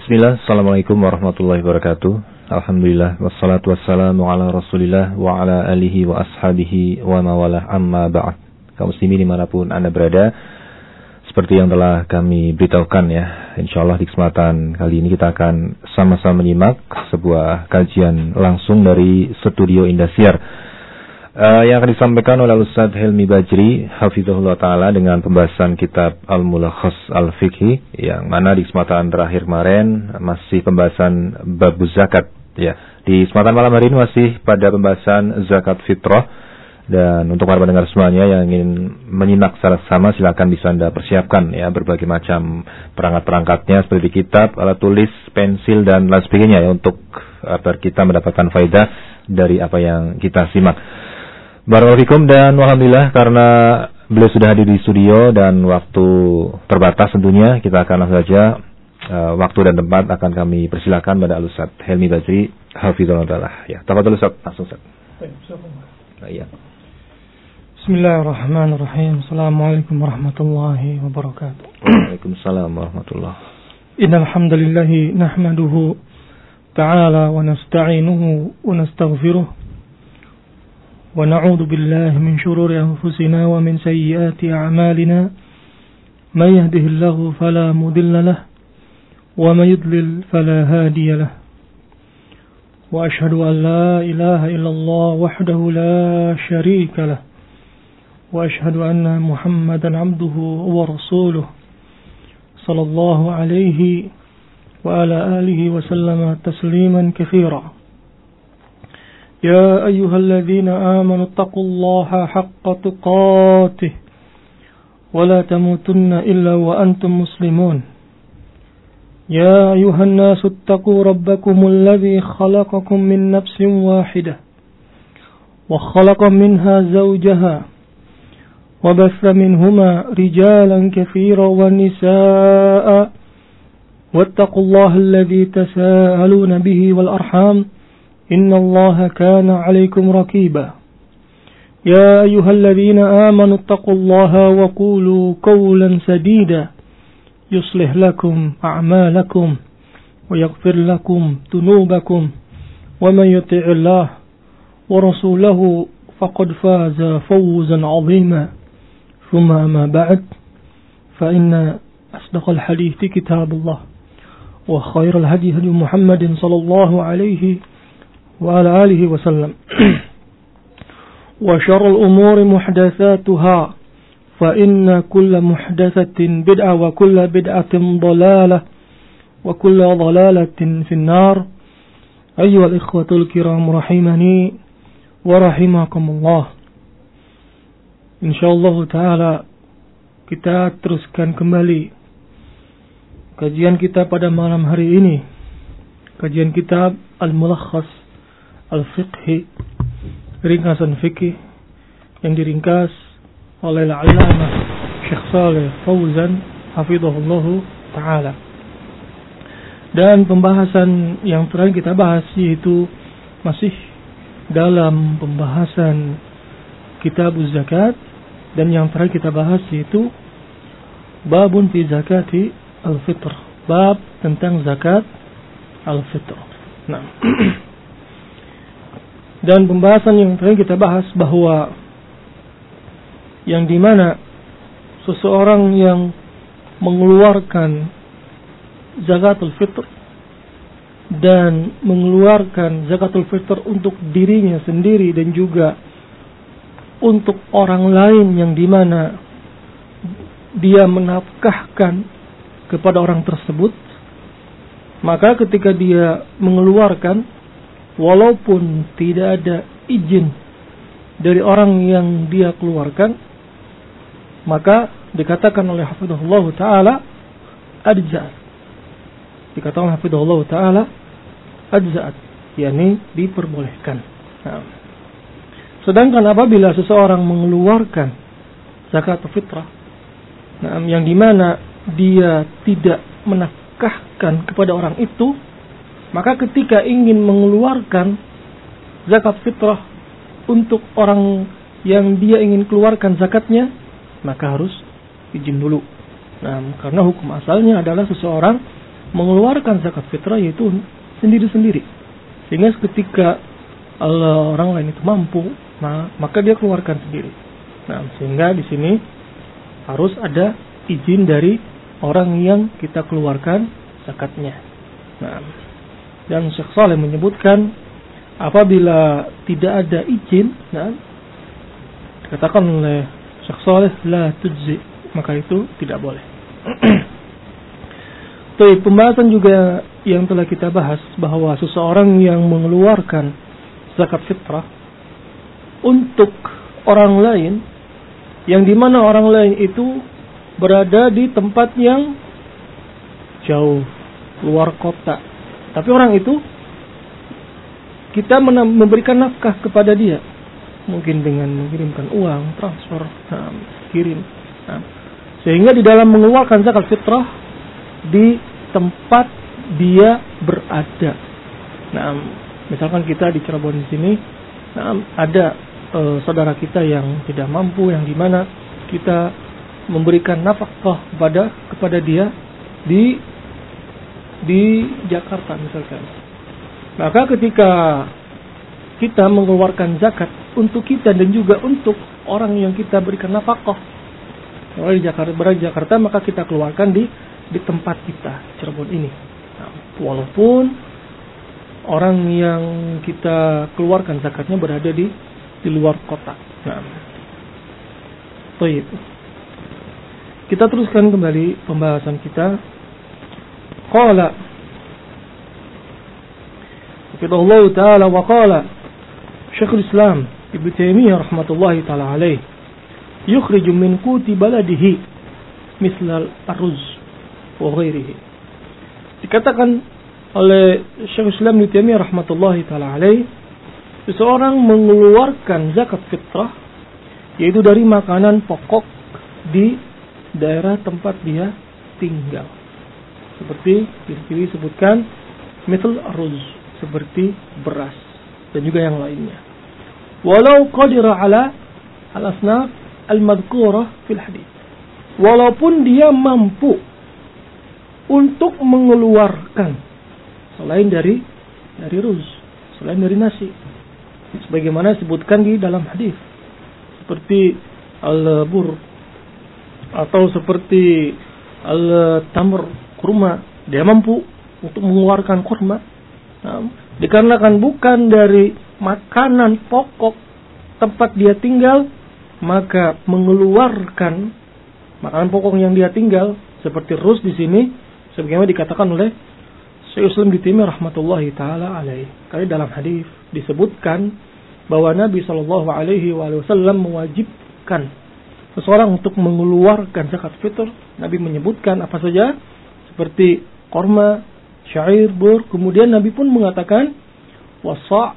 Bismillah, Assalamualaikum warahmatullahi wabarakatuh. Alhamdulillah, wassalatu wassalamu ala rasulillah wa ala alihi wa ashabihi wa mawalah amma ba'd. Kaum muslimin dimanapun Anda berada, seperti yang telah kami beritahukan ya, insyaallah di kesempatan kali ini kita akan sama-sama menyimak sebuah kajian langsung dari Studio Indosiar yang akan disampaikan oleh Ustaz Helmi Bajri hafizahullah ta'ala dengan pembahasan kitab Al-Mulakhas Al-Fiqhi, yang mana di kesempatan terakhir kemarin masih pembahasan bab zakat ya. Di kesempatan malam hari ini masih pada pembahasan zakat fitrah, dan untuk para pendengar semuanya yang ingin menyimak secara sama silakan bisa Anda persiapkan ya berbagai macam perangkat-perangkatnya seperti kitab, alat tulis, pensil dan lain sebagainya ya, untuk agar kita mendapatkan faedah dari apa yang kita simak. Barakallahu fikum, dan alhamdulillah karena beliau sudah hadir di studio dan waktu terbatas tentunya, kita akan langsung saja waktu dan tempat akan kami persilakan pada Ustaz Helmi Bajri hafizahullah ta'ala. Ya, tafadhol Ustaz, langsung Ustaz. Baik, ya. Bismillahirrahmanirrahim. Assalamualaikum warahmatullahi wabarakatuh. Waalaikumsalam warahmatullahi. Innal hamdalillah nahmaduhu ta'ala wa nasta'inuhu wa nastaghfiruh wa na'udzu billahi min shururi anfusina wa min sayyiati a'malina. May yahdihillahu fala mudilla lahu wa may yudlil fala hadiya lahu. Wa ashhadu an la ilaha illallah wahdahu la sharika lahu. وأشهد أن محمدا عبده ورسوله صلى الله عليه وعلى آله وسلم تسليما كثيرا. يا أيها الذين آمنوا اتقوا الله حق تقاته ولا تموتن إلا وأنتم مسلمون. يا أيها الناس اتقوا ربكم الذي خلقكم من نفس واحدة وخلق منها زوجها وبث منهما رجالا كثيرا ونساء واتقوا الله الذي تساءلون به والأرحام إن الله كان عليكم رقيبا. يا أيها الذين آمنوا اتقوا الله وقولوا قولا سديدا يصلح لكم أعمالكم ويغفر لكم ذنوبكم ومن يطع الله ورسوله فقد فاز فوزا عظيما. ثم أما بعد فإن أصدق الحديث كتاب الله وخير الهدي هدي محمد صلى الله عليه وعلى آله وسلم وشر الأمور محدثاتها فإن كل محدثة بدعة وكل بدعة ضلالة وكل ضلالة في النار. أيها الإخوة الكرام رحمني ورحمكم الله. InsyaAllah ta'ala kita teruskan kembali kajian kita pada malam hari ini. Kajian kitab Al-Mulakhas Al-Fiqhi, ringkasan fikih yang diringkas oleh Al-Allamah Syekh Shalih Fauzan hafizahullahu ta'ala. Dan pembahasan yang terakhir kita bahas yaitu masih dalam pembahasan kitab zakat, dan yang terakhir kita bahas yaitu babun fi zakati al-fitr, bab tentang zakat al-fitr. Nah, dan pembahasan yang terakhir kita bahas bahwa yang dimana seseorang yang mengeluarkan zakatul fitr dan mengeluarkan zakatul fitr untuk dirinya sendiri dan juga untuk orang lain, yang dimana dia menafkahkan kepada orang tersebut, maka ketika dia mengeluarkan walaupun tidak ada izin dari orang yang dia keluarkan, maka dikatakan oleh hafizahullah ta'ala ajza'at. Dikatakan hafizahullah ta'ala ajza'at, yakni diperbolehkan. Nah, sedangkan apabila seseorang mengeluarkan zakat fitrah, yang dimana dia tidak menafkahkan kepada orang itu, maka ketika ingin mengeluarkan zakat fitrah untuk orang yang dia ingin keluarkan zakatnya, maka harus izin dulu. Karena hukum asalnya adalah seseorang mengeluarkan zakat fitrah yaitu sendiri-sendiri. Sehingga ketika orang lain itu mampu, maka dia keluarkan sendiri. Nah, sehingga di sini harus ada izin dari orang yang kita keluarkan zakatnya. Nah, dan Syekh Saleh menyebutkan apabila tidak ada izin, dikatakan oleh Syekh Saleh la tujzi, maka itu tidak boleh. Pembahasan juga yang telah kita bahas bahwa seseorang yang mengeluarkan zakat fitrah untuk orang lain, yang dimana orang lain itu berada di tempat yang jauh, luar kota, tapi orang itu kita memberikan nafkah kepada dia, mungkin dengan mengirimkan uang, transfer, kirim, sehingga di dalam mengeluarkan zakat fitrah di tempat dia berada. Misalkan kita di Cirebon di sini, ada saudara kita yang tidak mampu, yang dimana kita memberikan nafkah kepada dia di Jakarta misalkan. Maka ketika kita mengeluarkan zakat untuk kita dan juga untuk orang yang kita berikan nafkah, kalau di Jakarta, maka kita keluarkan di tempat kita, Cirebon ini. Walaupun orang yang kita keluarkan zakatnya berada di luar kota. Baik. Kita teruskan kembali pembahasan kita. Qala Allah Ta'ala wa qala Syekhul Islam Ibnu Taimiyah rahmatullahi ta'ala alaih yukhriju min quti baladihi mislal aruz wa ghairihi. Dikatakan oleh Syekhul Islam Ibnu Taimiyah rahmatullahi ta'ala alaih, seseorang mengeluarkan zakat fitrah yaitu dari makanan pokok di daerah tempat dia tinggal. Seperti disebutkan misal aruz, seperti beras dan juga yang lainnya. Walau qadira ala al-asnaf al-madhkurah fil hadits. Walaupun dia mampu untuk mengeluarkan selain dari ruz, selain dari nasi, sebagaimana disebutkan di dalam hadis, seperti al-bur atau seperti al-tamr, kurma, dia mampu untuk mengeluarkan kurma. Dikarenakan bukan dari makanan pokok tempat dia tinggal, maka mengeluarkan makanan pokok yang dia tinggal seperti ruz di sini, sebagaimana dikatakan oleh Syekh Islam Ibnu Taimiyah rahmatullahi taala alaih. Karena dalam hadis disebutkan bahwa Nabi sallallahu alaihi wasallam mewajibkan seseorang untuk mengeluarkan zakat fitr. Nabi menyebutkan apa saja, seperti korma, syair, bur. Kemudian Nabi pun mengatakan wasa'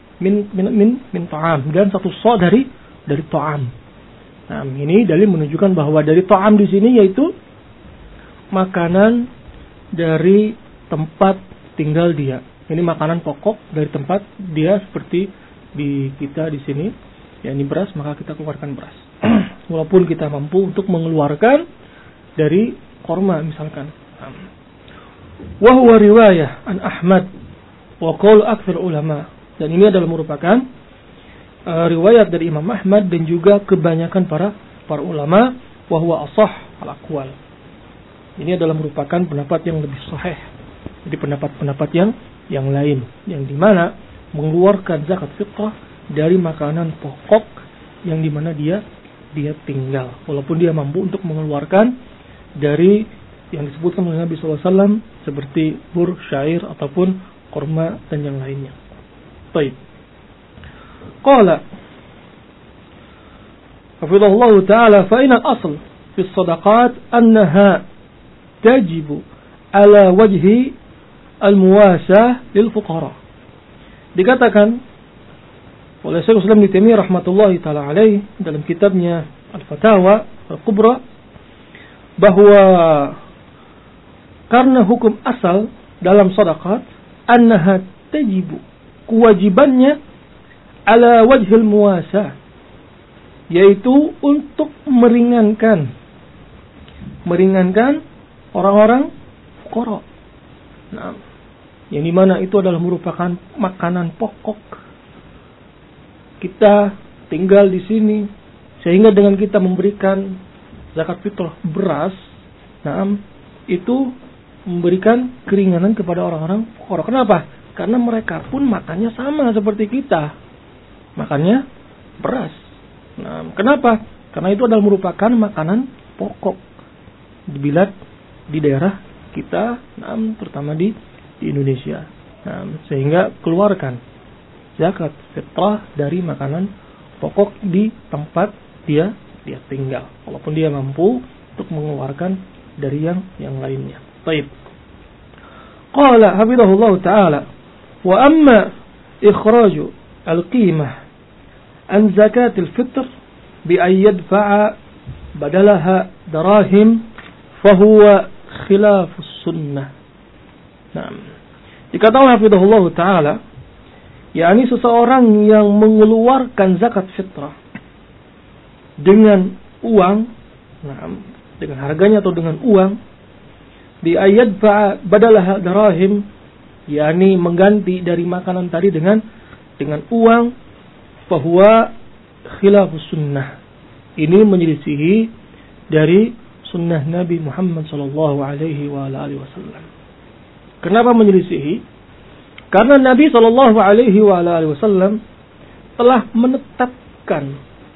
min ta'am, dan satu sa' dari ta'am. Nah, ini dalil menunjukkan bahwa dari ta'am di sini yaitu makanan dari tempat tinggal dia. Ini makanan pokok dari tempat dia, seperti di kita di sini, yakni beras, maka kita keluarkan beras. Walaupun kita mampu untuk mengeluarkan dari korma misalkan. Wa huwa riwayah an Ahmad wa qaul aktsar ulama. Dan ini adalah merupakan riwayat dari Imam Ahmad dan juga kebanyakan para ulama, wa huwa ashah al-aqwal. Ini adalah merupakan pendapat yang lebih sahih. Jadi pendapat-pendapat yang lain, yang dimana mengeluarkan zakat fitrah dari makanan pokok yang dimana dia tinggal, walaupun dia mampu untuk mengeluarkan dari yang disebutkan oleh Nabi SAW seperti bur, syair ataupun kurma dan yang lainnya. Baik. Qala hafizahullah ta'ala fa inal asl fi sadaqat annaha tajibu ala wajhi al-muwasah lil fuqara. Dikatakan oleh Syekh Islam Ibnu Taimiyah rahmatullahi taala alaih dalam kitabnya Al-Fatawa Al-Kubra, bahwa karena hukum asal dalam sedekah annaha tajibu, kewajibannya ala wajhil muwasah, yaitu untuk meringankan orang-orang fuqara, Nah, yang dimana itu adalah merupakan makanan pokok. Kita tinggal di sini, sehingga dengan kita memberikan zakat fitrah beras, nah, itu memberikan keringanan kepada orang-orang fakir. Kenapa? Karena mereka pun makannya sama seperti kita, makannya beras. Nah, kenapa? Karena itu adalah merupakan makanan pokok di daerah kita, nah, terutama di Indonesia. Nah, sehingga keluarkan zakat fitrah dari makanan pokok di tempat dia tinggal, walaupun dia mampu untuk mengeluarkan dari yang lainnya. Baik. Qala hafizahullah ta'ala, wa amma ikhraju al-qimah an zakatil fitr bi an yadfa'a badalaha darahim fahuwa khilafus sunnah. Nah, dikatakan hafizahullah ta'ala, yakni seseorang yang mengeluarkan zakat fitrah dengan uang, nah, dengan harganya atau dengan uang, di ayat badalah darahim, yakni mengganti dari makanan tadi dengan uang, fahuwa khilafus sunnah. Ini menyelisihi dari sunnah Nabi Muhammad sallallahu alaihi wasallam. Kenapa menyelisihi? Karena Nabi sallallahu alaihi wasallam telah menetapkan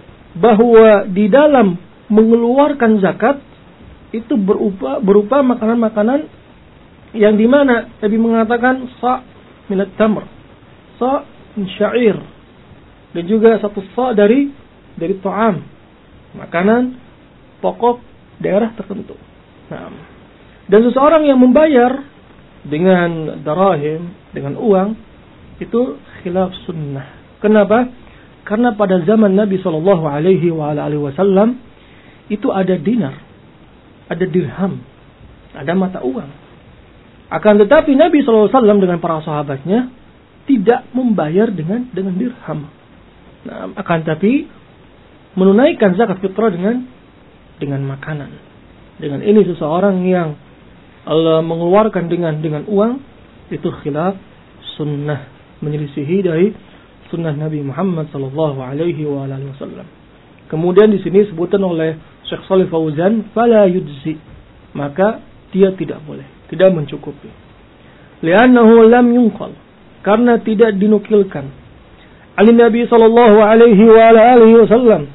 bahwa di dalam mengeluarkan zakat itu berupa makanan-makanan yang dimana Nabi mengatakan sa' minat tamr, sa' min syair, dan juga satu sa' dari ta'am, makanan pokok daerah tertentu. Nah, dan seseorang yang membayar dengan darahim, dengan uang, itu khilaf sunnah. Kenapa? Karena pada zaman Nabi sallallahu alaihi wasallam itu ada dinar, ada dirham, ada mata uang. Akan tetapi Nabi sallallahu alaihi wasallam dengan para sahabatnya tidak membayar dengan dirham. Nah, akan tetapi menunaikan zakat fitrah dengan makanan. Dengan ini seseorang yang mengeluarkan dengan uang, itu khilaf sunnah, menyelisihi dari sunnah Nabi Muhammad sallallahu alaihi wasallam. Kemudian di sini disebutkan oleh Syekh Shalih Fauzan, fala yujzi, maka dia tidak boleh, tidak mencukupi. Li'annahu lam yunqal, karena tidak dinukilkan. Ali Nabi sallallahu alaihi wasallam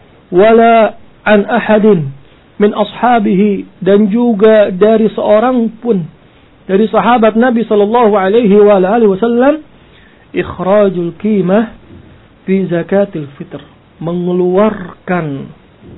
wala an ahadin min ashabihi, dan juga dari seorang pun dari sahabat Nabi sallallahu alaihi wasallam, ikhrajul qimah fi zakatil fitr, mengeluarkan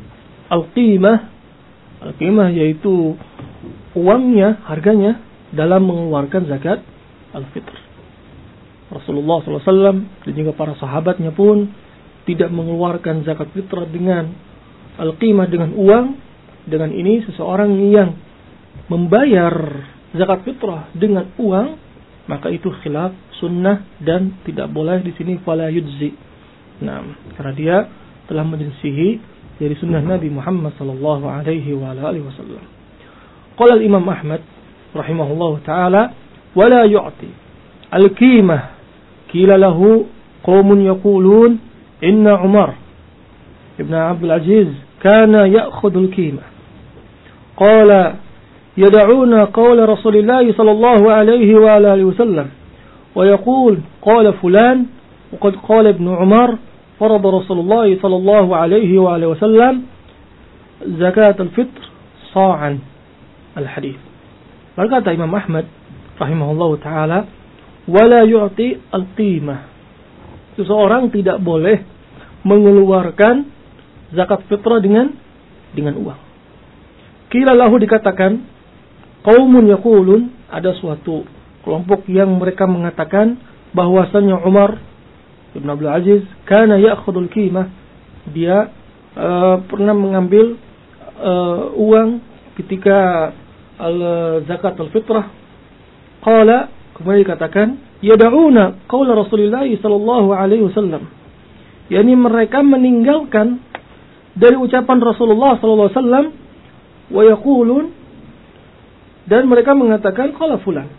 al-qimah yaitu uangnya, harganya dalam mengeluarkan zakat al-fitr. Rasulullah SAW dan juga para sahabatnya pun tidak mengeluarkan zakat fitrah dengan al-qimah, dengan uang. Dengan ini seseorang yang membayar zakat fitrah dengan uang, maka itu khilaf sunnah dan tidak boleh di sini fala yujzi. Nah, karena dia telah menyelisihi dari sunnah Nabi Muhammad sallallahu alaihi wasallam. Qala al-Imam Ahmad rahimahullahu taala, wala yu'ti al-qimah qila lahu qaumun yaqulun inna Umar ibn Abdul Aziz kana ya'khudhu al-qimah. Qala yad'una qawla Rasulillah sallallahu alaihi wasallam wa yaqul qala fulan wa qad qala ibn Umar فرض رسول الله صلى الله عليه وآله وسلم زكاة الفطر صاعا الحديث. Berkata Imam Ahmad rahimahullah ta'ala, wala yu'ti al-qimah, seseorang tidak boleh mengeluarkan zakat fitrah dengan uang. Qila lahu, dikatakan, qaumun yaqulun, ada suatu kelompok yang mereka mengatakan bahwasanya Umar Ibn Abdul Aziz kana ya'khudul qimah, dia pernah mengambil uang ketika zakat al-fitrah. Qala, kemudian dikatakan, yad'una qaula Rasulillah sallallahu alaihi wasallam, yakni mereka meninggalkan dari ucapan Rasulullah sallallahu alaihi wasallam, wa yaqulun, dan mereka mengatakan qala fulan,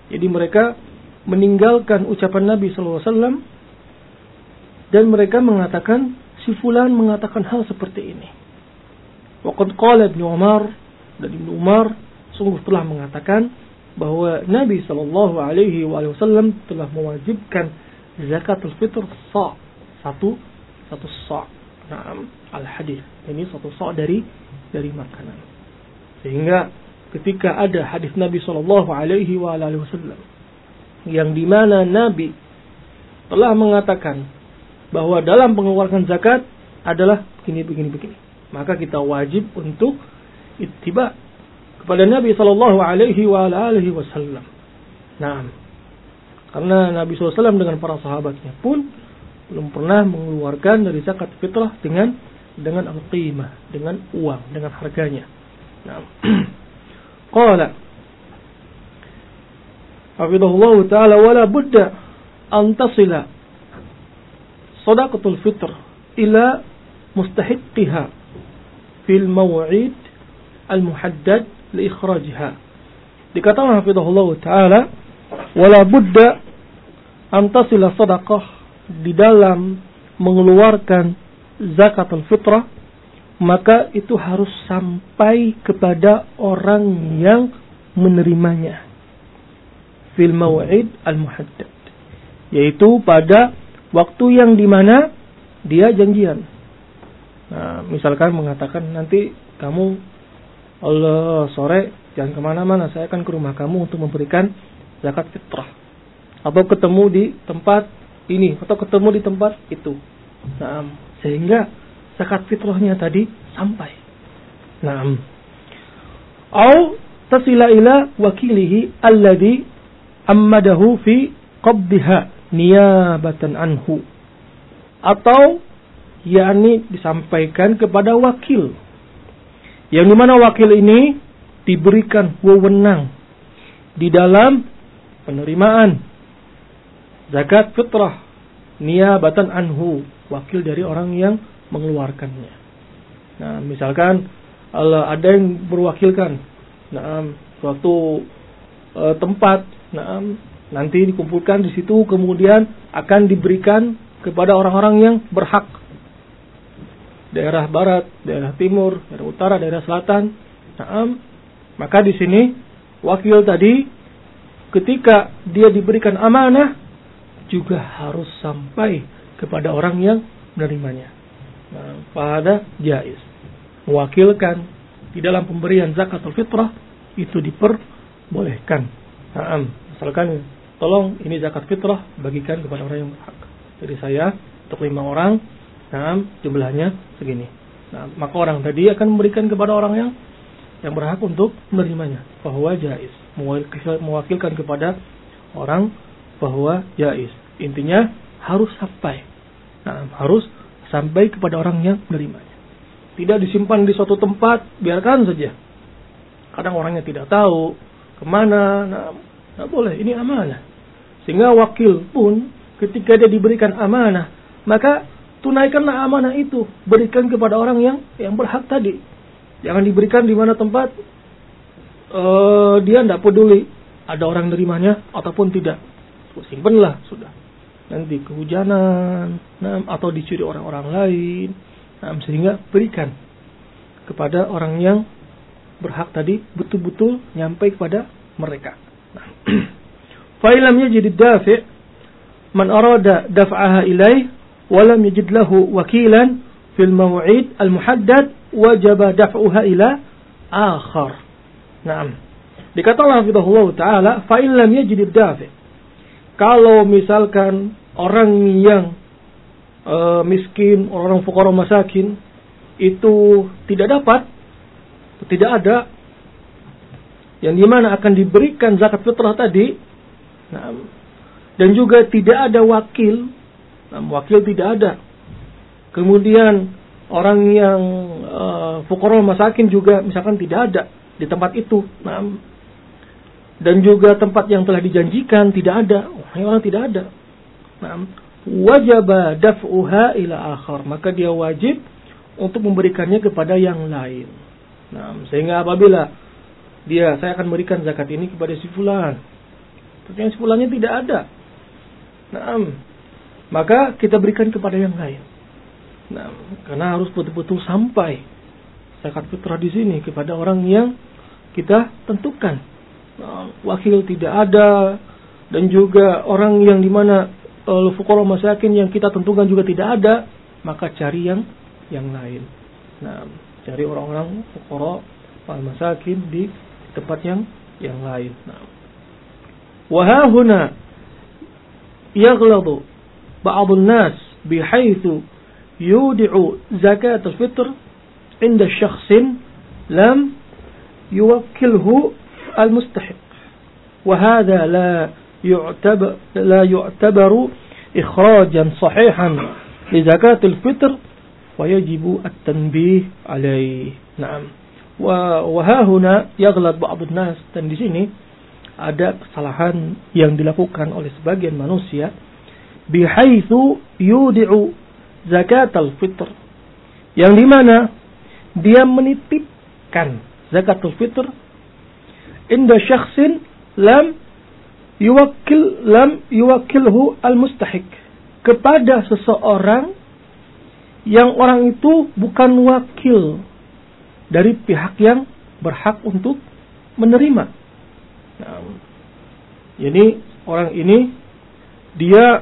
Jadi mereka meninggalkan ucapan Nabi SAW dan mereka mengatakan si fulan mengatakan hal seperti ini. Waqad qala Ibnu Umar, dan Ibnu Umar sungguh telah mengatakan bahwa Nabi SAW telah mewajibkan zakatul fitr satu sa'. Naam, al-hadis. Ini satu sa' dari makanan. Sehingga ketika ada hadis Nabi SAW yang dimana Nabi telah mengatakan bahwa dalam pengeluaran zakat adalah begini, maka kita wajib untuk ittiba kepada Nabi SAW. Nah, karena Nabi SAW dengan para sahabatnya pun belum pernah mengeluarkan dari zakat fitrah dengan al-qimah, dengan uang, dengan harganya. Nah, qala hafidhahullah ta'ala wala budda an tasila sadaqatul fitr ila mustahiqqiha fil maw'id al-muhaddad li ikhrajiha. Dikatakan hafidhahullah ta'ala wala budda an tasila sadaqah, di dalam mengeluarkan zakatul fitrah maka itu harus sampai kepada orang yang menerimanya fil maw'id al-muhaddad, yaitu pada waktu yang dimana dia janjian. Nah, misalkan mengatakan nanti kamu sore jangan kemana-mana, saya akan ke rumah kamu untuk memberikan zakat fitrah, atau ketemu di tempat ini, atau ketemu di tempat itu. Nah, sehingga zakat fitrahnya tadi sampai. Nah, au tasila ila wakilihi alladhi ammadahu fi qabdiha niyabatan anhu, atau yakni disampaikan kepada wakil, yang dimana wakil ini diberikan wewenang di dalam penerimaan zakat fitrah niyabatan anhu, wakil dari orang yang mengeluarkannya. Nah, misalkan ada yang berwakilkan suatu tempat, nanti dikumpulkan di situ, kemudian akan diberikan kepada orang-orang yang berhak, daerah barat, daerah timur, daerah utara, daerah selatan. Maka di sini wakil tadi ketika dia diberikan amanah juga harus sampai kepada orang yang menerimanya. Pada jaiz mewakilkan di dalam pemberian zakatul fitrah itu diperbolehkan. Misalkan tolong ini zakat fitrah bagikan kepada orang yang berhak. Jadi saya untuk 5 orang, jumlahnya segini. Nah, maka orang tadi akan memberikan kepada orang yang berhak untuk menerimanya. Bahwa jaiz mewakilkan kepada orang bahwa jaiz. Intinya harus sampai. Harus sampai kepada orang yang menerimanya. Tidak disimpan di suatu tempat, biarkan saja. Kadang orangnya tidak tahu kemana. Tidak boleh, ini amanah. Sehingga wakil pun ketika dia diberikan amanah, maka tunaikanlah amanah itu, berikan kepada orang yang berhak tadi. Jangan diberikan di mana tempat dia tidak peduli ada orang nerimanya ataupun tidak. Simpanlah sudah. Nanti kehujanan, atau dicuri orang-orang lain, sehingga berikan kepada orang yang berhak tadi, betul-betul nyampai kepada mereka. Fa illam yajid ad-dafi' man arada daf'aha ilaih wa lam yajid lahu wakilan fil maw'id al-muhaddad wajaba daf'uha ila akhar. Naam. Dikatakan hafizahullah taala fa illam yajid ad-dafi', kalau misalkan orang yang miskin, orang fuqara masakin itu tidak ada yang dimana akan diberikan zakat fitrah tadi, dan juga tidak ada wakil, wakil tidak ada. Kemudian orang yang fuqara masakin juga misalkan tidak ada di tempat itu, dan juga tempat yang telah dijanjikan tidak ada, orang tidak ada. Wajib daf'uha ila akhar, maka dia wajib untuk memberikannya kepada yang lain. Sehingga apabila saya akan berikan zakat ini kepada si fulan, Yang sepulangnya tidak ada. Nah, maka kita berikan kepada yang lain. Nah, karena harus betul-betul sampai zakat fitrah di sini kepada orang yang kita tentukan. Nah, wakil tidak ada, dan juga orang yang dimana fuqara masakin yang kita tentukan juga tidak ada, maka cari yang lain. Nah, cari orang-orang fuqara wal masakin di tempat yang lain. Nah, wa ha huna yaghladu ba'd an-nas bihaythu yudi'u zakat al-fitr inda syakhsin lam yuwakkilhu al-mustahiq. Wa hadha la yu'tabaru ikhrajan sahihan li zakat al-fitr wa yajibu at-tanbih alayh. Naam. Wa ha huna yaghlad ba'd an-nas, dan di sini ada kesalahan yang dilakukan oleh sebagian manusia bihaitsu yudi'u zakat al-fitr, yang dimana dia menitipkan zakat al-fitr inda syakhsin lam yuwakkilhu al-mustahiq, kepada seseorang yang orang itu bukan wakil dari pihak yang berhak untuk menerima. Nah, jadi orang ini dia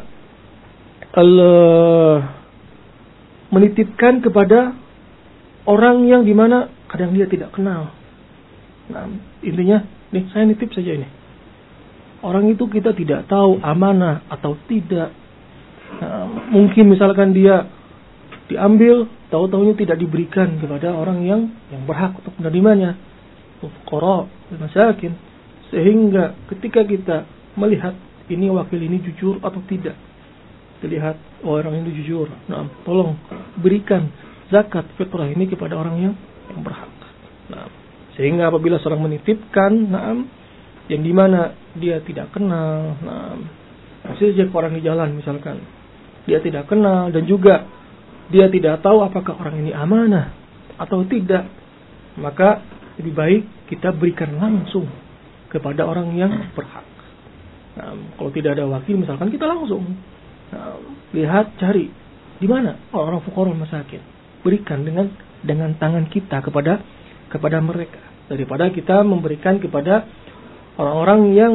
menitipkan kepada orang yang dimana kadang dia tidak kenal. Nah, intinya, nih saya nitip saja ini. Orang itu kita tidak tahu amanah atau tidak. Nah, mungkin misalkan dia diambil, tahu-tahunya tidak diberikan kepada orang yang berhak untuk menerimanya, fuqara, masakin. Sehingga ketika kita melihat ini wakil ini jujur atau tidak, dilihat orang ini jujur, nah tolong berikan zakat fitrah ini kepada orang yang berhak. Nah, sehingga apabila seorang menitipkan, nah, yang dimana dia tidak kenal, nah, masih saja orang di jalan misalkan, dia tidak kenal dan juga dia tidak tahu apakah orang ini amanah atau tidak, maka lebih baik kita berikan langsung kepada orang yang berhak. Nah, kalau tidak ada wakil misalkan, kita langsung lihat, cari di mana orang fuqara masakin, berikan dengan tangan kita kepada mereka, daripada kita memberikan kepada orang-orang yang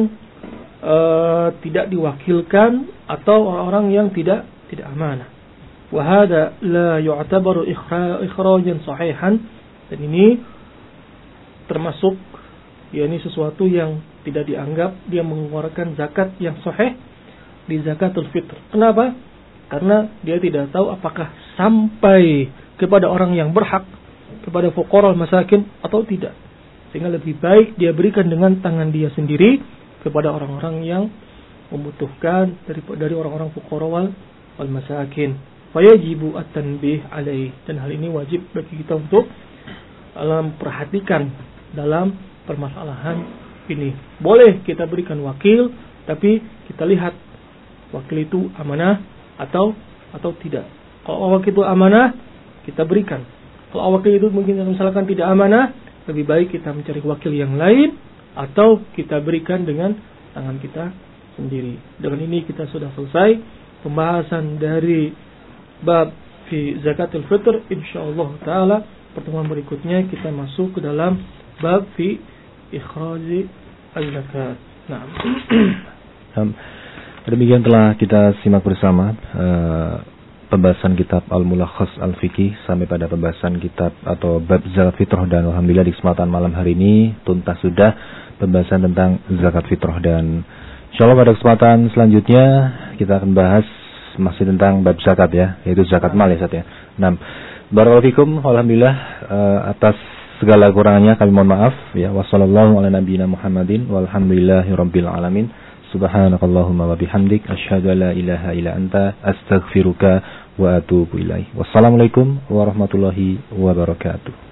tidak diwakilkan atau orang-orang yang tidak amanah. Wa hada la yu'tabaru ikhrajan sahihan, dan ini termasuk yakni sesuatu yang tidak dianggap dia mengeluarkan zakat yang sahih di zakatul fitr. Kenapa? Karena dia tidak tahu apakah sampai kepada orang yang berhak, kepada fuqara masakin atau tidak. Sehingga lebih baik dia berikan dengan tangan dia sendiri kepada orang-orang yang membutuhkan dari orang-orang fuqara wal masakin. Fayajibu at-tanbih alaih, dan hal ini wajib bagi kita untuk perhatikan dalam permasalahan ini. Boleh kita berikan wakil, tapi kita lihat wakil itu amanah atau tidak. Kalau wakil itu amanah, kita berikan. Kalau wakil itu mungkin misalkan tidak amanah, lebih baik kita mencari wakil yang lain atau kita berikan dengan tangan kita sendiri. Dengan ini kita sudah selesai pembahasan dari bab fi zakatul fitr. Insyaallah taala pertemuan berikutnya kita masuk ke dalam bab fi ikhraji az-zakat. Nah, demikian telah kita simak bersama pembahasan kitab Al-Mulakhas Al-Fiqih sampai pada pembahasan kitab atau bab zakat fitrah, dan alhamdulillah di kesempatan malam hari ini tuntas sudah pembahasan tentang zakat fitrah, dan insyaallah pada kesempatan selanjutnya kita akan bahas masih tentang bab zakat ya, yaitu zakat mal ya Ustaz ya. Nah, barakallahu fikum, alhamdulillah atas segala kurangannya kami mohon maaf ya. Wassallallahu ala nabiyyina Muhammadin walhamdulillahi rabbil alamin. Subhanakallahumma wa bihamdik asyhadu an la ilaha illa anta astaghfiruka wa atubu ilaik. Wassalamualaikum warahmatullahi wabarakatuh.